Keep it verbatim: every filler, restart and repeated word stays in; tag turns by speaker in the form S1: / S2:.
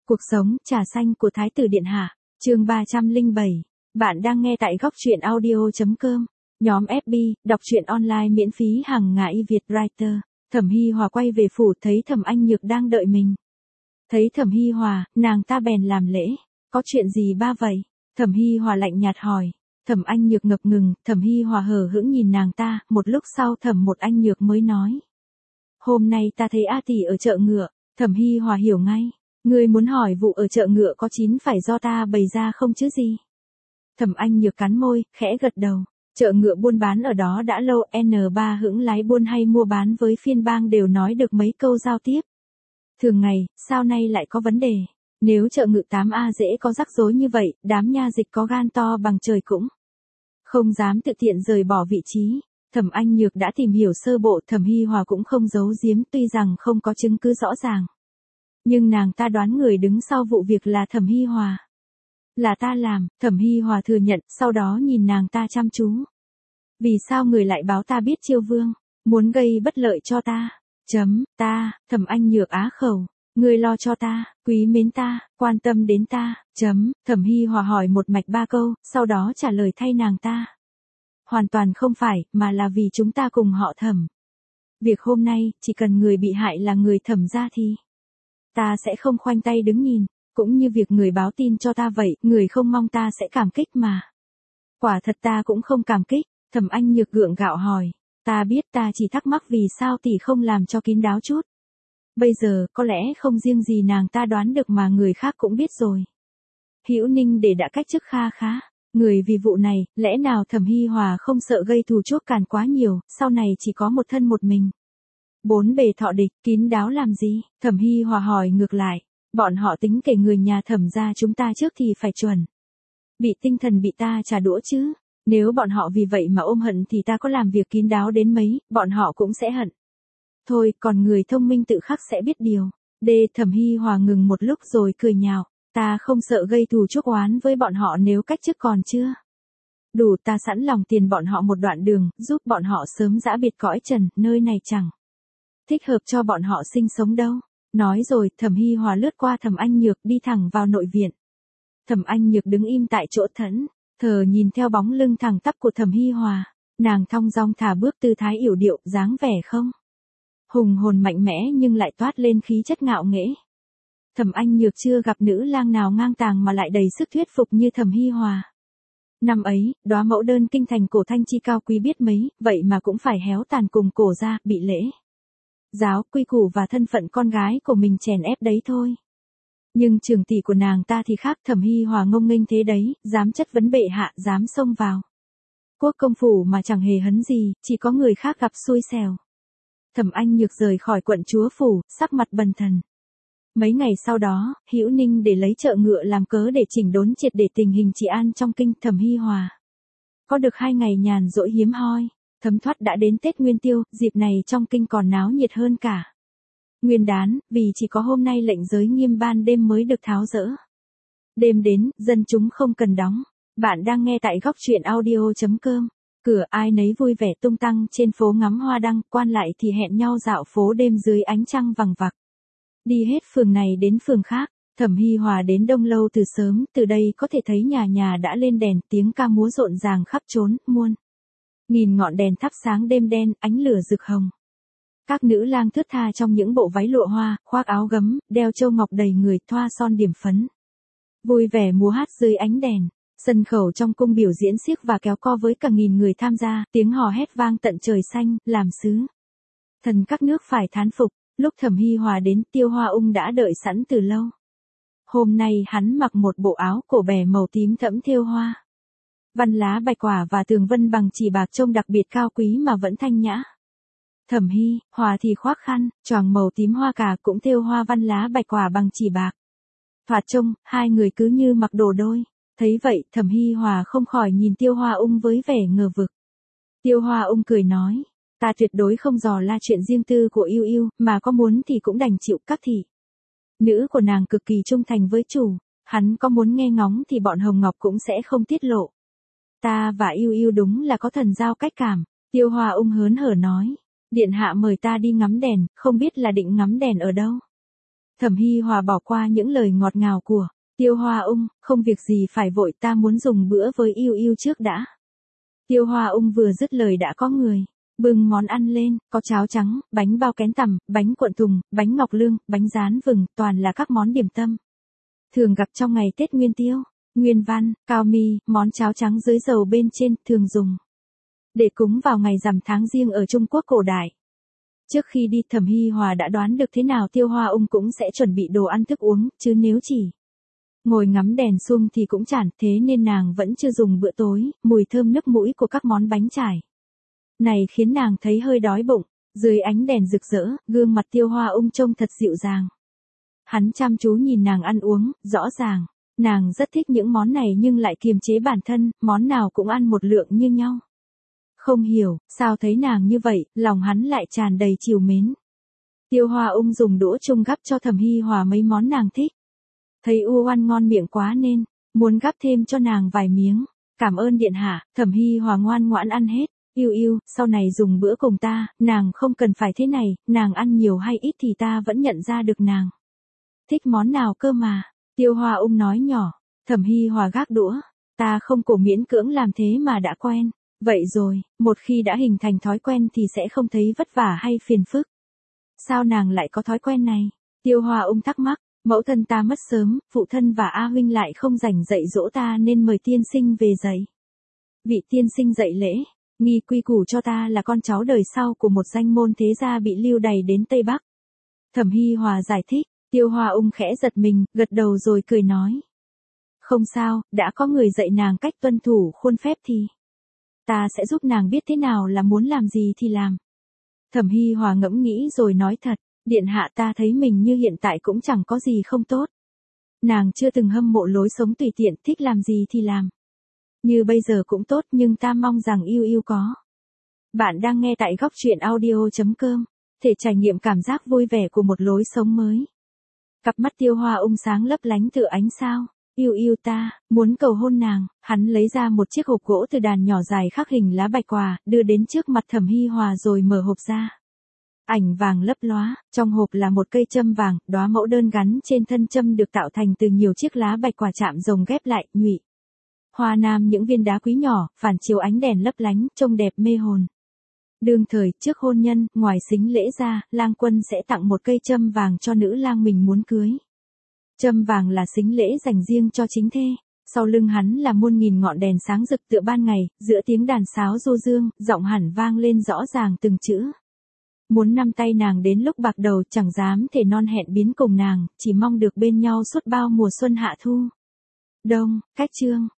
S1: Cuộc sống, trà xanh của Thái tử Điện Hạ, chương ba trăm lẻ bảy. Bạn đang nghe tại góc truyện audio.com. Nhóm ép bê, đọc truyện online miễn phí hàng ngày Việt Writer. Thẩm Hi Hòa quay về phủ thấy Thẩm Anh Nhược đang đợi mình. Thấy Thẩm Hi Hòa, nàng ta bèn làm lễ. Có chuyện gì ba vậy? Thẩm Hi Hòa lạnh nhạt hỏi. Thẩm Anh Nhược ngập ngừng, Thẩm Hi Hòa hờ hững nhìn nàng ta, một lúc sau Thẩm một Anh Nhược mới nói. Hôm nay ta thấy A tỷ ở chợ ngựa. Thẩm Hi Hòa hiểu ngay. Ngươi muốn hỏi vụ ở chợ ngựa có chín phải do ta bày ra không chứ gì? Thẩm Anh Nhược cắn môi, khẽ gật đầu. Chợ ngựa buôn bán ở đó đã lâu, N ba hững lái buôn hay mua bán với phiên bang đều nói được mấy câu giao tiếp. Thường ngày, sao nay lại có vấn đề? Nếu chợ ngựa tám A dễ có rắc rối như vậy, đám nha dịch có gan to bằng trời cũng không dám tự tiện rời bỏ vị trí. Thẩm Anh Nhược đã tìm hiểu sơ bộ, Thẩm Hi Hòa cũng không giấu giếm, tuy rằng không có chứng cứ rõ ràng. Nhưng nàng ta đoán người đứng sau vụ việc là Thẩm Hi Hòa. Là ta làm, Thẩm Hi Hòa thừa nhận, sau đó nhìn nàng ta chăm chú. Vì sao người lại báo ta biết Chiêu Vương, muốn gây bất lợi cho ta? Chấm, ta, Thẩm Anh Nhược á khẩu. Người lo cho ta, quý mến ta, quan tâm đến ta, chấm, Thẩm Hi Hòa hỏi một mạch ba câu, sau đó trả lời thay nàng ta. Hoàn toàn không phải, mà là vì chúng ta cùng họ Thẩm. Việc hôm nay, chỉ cần người bị hại là người Thẩm gia thì ta sẽ không khoanh tay đứng nhìn, cũng như việc người báo tin cho ta vậy, người không mong ta sẽ cảm kích mà. Quả thật ta cũng không cảm kích, Thẩm Anh Nhược gượng gạo hỏi, ta biết, ta chỉ thắc mắc vì sao tỷ không làm cho kín đáo chút. Bây giờ, có lẽ không riêng gì nàng ta đoán được mà người khác cũng biết rồi. Hữu Ninh để đã cách chức kha khá, người vì vụ này, lẽ nào Thẩm Hi Hòa không sợ gây thù chuốc càn quá nhiều, sau này chỉ có một thân một mình. Bốn bề thọ địch, kín đáo làm gì? Thẩm Hi Hòa hỏi ngược lại, bọn họ tính kể người nhà Thẩm gia chúng ta trước thì phải chuẩn. Bị tinh thần bị ta trả đũa chứ, nếu bọn họ vì vậy mà ôm hận thì ta có làm việc kín đáo đến mấy, bọn họ cũng sẽ hận. Thôi, còn người thông minh tự khắc sẽ biết điều. Đê Thẩm Hi Hòa ngừng một lúc rồi cười nhạo, ta không sợ gây thù chuốc oán với bọn họ nếu cách chức còn chưa. Đủ, ta sẵn lòng tiền bọn họ một đoạn đường, giúp bọn họ sớm giã biệt cõi trần, nơi này chẳng thích hợp cho bọn họ sinh sống đâu. Nói rồi, Thẩm Hi Hòa lướt qua Thẩm Anh Nhược đi thẳng vào nội viện. Thẩm Anh Nhược đứng im tại chỗ thẫn, thờ nhìn theo bóng lưng thẳng tắp của Thẩm Hi Hòa, nàng thong dong thả bước tư thái yểu điệu, dáng vẻ không hùng hồn mạnh mẽ nhưng lại toát lên khí chất ngạo nghễ. Thẩm Anh Nhược chưa gặp nữ lang nào ngang tàng mà lại đầy sức thuyết phục như Thẩm Hi Hòa. Năm ấy, đóa mẫu đơn kinh thành cổ thanh chi cao quý biết mấy, vậy mà cũng phải héo tàn cùng cổ ra, bị lễ giáo, quy củ và thân phận con gái của mình chèn ép đấy thôi. Nhưng trường tỷ của nàng ta thì khác, Thẩm Hi Hòa ngông nghênh thế đấy, dám chất vấn bệ hạ, dám xông vào quốc công phủ mà chẳng hề hấn gì, chỉ có người khác gặp xui xẻo. Thẩm Anh Nhược rời khỏi quận chúa phủ, sắc mặt bần thần. Mấy ngày sau đó, Hữu Ninh để lấy chợ ngựa làm cớ để chỉnh đốn triệt để tình hình trị an trong kinh. Thẩm Hi Hòa có được hai ngày nhàn rỗi hiếm hoi. Thấm thoát đã đến Tết Nguyên Tiêu, dịp này trong kinh còn náo nhiệt hơn cả Nguyên đán, vì chỉ có hôm nay lệnh giới nghiêm ban đêm mới được tháo dỡ. Đêm đến, dân chúng không cần đóng. Bạn đang nghe tại góc truyện audio.com. Cửa ai nấy vui vẻ tung tăng trên phố ngắm hoa đăng, quan lại thì hẹn nhau dạo phố đêm dưới ánh trăng vằng vặc. Đi hết phường này đến phường khác, Thẩm Hi Hòa đến Đông Lâu từ sớm, từ đây có thể thấy nhà nhà đã lên đèn, tiếng ca múa rộn ràng khắp chốn, muôn nghìn ngọn đèn thắp sáng đêm đen, ánh lửa rực hồng. Các nữ lang thướt tha trong những bộ váy lụa hoa, khoác áo gấm, đeo châu ngọc đầy người, thoa son điểm phấn. Vui vẻ múa hát dưới ánh đèn. Sân khấu trong cung biểu diễn xiếc và kéo co với cả nghìn người tham gia, tiếng hò hét vang tận trời xanh, làm sứ thần các nước phải thán phục. Lúc Thẩm Hi Hòa đến, Tiêu Hoa Ung đã đợi sẵn từ lâu. Hôm nay hắn mặc một bộ áo cổ bè màu tím thẫm thêu hoa văn lá bạch quả và tường vân bằng chỉ bạc, trông đặc biệt cao quý mà vẫn thanh nhã. Thẩm Hi Hòa thì khoác khăn choàng màu tím hoa cà, cũng thêu hoa văn lá bạch quả bằng chỉ bạc. Thoạt trông, hai người cứ như mặc đồ đôi. Thấy vậy, Thẩm Hi Hòa không khỏi nhìn Tiêu Hoa Ung với vẻ ngờ vực. Tiêu Hoa Ung cười nói, ta tuyệt đối không dò la chuyện riêng tư của Yêu Yêu, mà có muốn thì cũng đành chịu. Các thị nữ của nàng cực kỳ trung thành với chủ, hắn có muốn nghe ngóng thì bọn Hồng Ngọc cũng sẽ không tiết lộ. Ta và Yêu Yêu đúng là có thần giao cách cảm. Tiêu Hoa Ung hớn hở nói, điện hạ mời ta đi ngắm đèn, không biết là định ngắm đèn ở đâu. Thẩm Hi Hòa bỏ qua những lời ngọt ngào của Tiêu Hoa Ung, không việc gì phải vội, ta muốn dùng bữa với Yêu Yêu trước đã. Tiêu Hoa Ung vừa dứt lời đã có người bưng món ăn lên, có cháo trắng, bánh bao kén tằm, bánh cuộn tùng, bánh ngọc lương, bánh rán vừng, toàn là các món điểm tâm thường gặp trong ngày Tết Nguyên Tiêu. Nguyên văn, cao mi, món cháo trắng dưới dầu bên trên, thường dùng để cúng vào ngày rằm tháng Giêng ở Trung Quốc cổ đại. Trước khi đi, Thẩm Hi Hòa đã đoán được thế nào Tiêu Hoa Ung cũng sẽ chuẩn bị đồ ăn thức uống, chứ nếu chỉ ngồi ngắm đèn suông thì cũng chản, thế nên nàng vẫn chưa dùng bữa tối. Mùi thơm nức mũi của các món bánh trải này khiến nàng thấy hơi đói bụng. Dưới ánh đèn rực rỡ, gương mặt Tiêu Hoa Ung trông thật dịu dàng. Hắn chăm chú nhìn nàng ăn uống, rõ ràng nàng rất thích những món này nhưng lại kiềm chế bản thân, món nào cũng ăn một lượng như nhau. Không hiểu, sao thấy nàng như vậy, lòng hắn lại tràn đầy trìu mến. Tiêu Hoa Ung dùng đũa chung gắp cho Thẩm Hi Hòa mấy món nàng thích. Thấy U Oan ngon miệng quá nên muốn gắp thêm cho nàng vài miếng. Cảm ơn điện hạ. Thẩm Hi Hòa ngoan ngoãn ăn hết. Yêu Yêu, sau này dùng bữa cùng ta, nàng không cần phải thế này, nàng ăn nhiều hay ít thì ta vẫn nhận ra được nàng thích món nào cơ mà. Tiêu Hoa Ung nói nhỏ. Thẩm Hi Hòa gác đũa. Ta không cổ miễn cưỡng làm thế mà đã quen. Vậy rồi, một khi đã hình thành thói quen thì sẽ không thấy vất vả hay phiền phức. Sao nàng lại có thói quen này? Tiêu Hoa Ung thắc mắc. Mẫu thân ta mất sớm, phụ thân và A huynh lại không rảnh dạy dỗ ta nên mời tiên sinh về dạy. Vị tiên sinh dạy lễ, nghi quy củ cho ta là con cháu đời sau của một danh môn thế gia bị lưu đày đến Tây Bắc. Thẩm Hi Hòa giải thích. Tiêu Hoa Ung khẽ giật mình, gật đầu rồi cười nói. Không sao, đã có người dạy nàng cách tuân thủ khuôn phép thì ta sẽ giúp nàng biết thế nào là muốn làm gì thì làm. Thẩm Hi Hòa ngẫm nghĩ rồi nói thật. Điện hạ, ta thấy mình như hiện tại cũng chẳng có gì không tốt. Nàng chưa từng hâm mộ lối sống tùy tiện, thích làm gì thì làm. Như bây giờ cũng tốt, nhưng ta mong rằng Yêu Yêu có. Bạn đang nghe tại góc truyện audio chấm com. Thể trải nghiệm cảm giác vui vẻ của một lối sống mới. Cặp mắt Tiêu Hoa Ung sáng lấp lánh tựa ánh sao. Yêu Yêu, ta muốn cầu hôn nàng. Hắn lấy ra một chiếc hộp gỗ từ đàn nhỏ dài khắc hình lá bạch quả, đưa đến trước mặt Thẩm Hi Hòa rồi mở hộp ra. Ảnh vàng lấp lóa, trong hộp là một cây châm vàng, đóa mẫu đơn gắn trên thân châm được tạo thành từ nhiều chiếc lá bạch quả chạm rồng ghép lại, nhụy. Hoa nam những viên đá quý nhỏ, phản chiếu ánh đèn lấp lánh, trông đẹp mê hồn. Đương thời, trước hôn nhân, ngoài sính lễ ra, lang quân sẽ tặng một cây châm vàng cho nữ lang mình muốn cưới. Châm vàng là sính lễ dành riêng cho chính thê. Sau lưng hắn là muôn nghìn ngọn đèn sáng rực tựa ban ngày, giữa tiếng đàn sáo du dương, giọng hẳn vang lên rõ ràng từng chữ. Muốn nắm tay nàng đến lúc bạc đầu, chẳng dám thể non hẹn biến cùng nàng, chỉ mong được bên nhau suốt bao mùa xuân hạ thu. Đông, cách chương.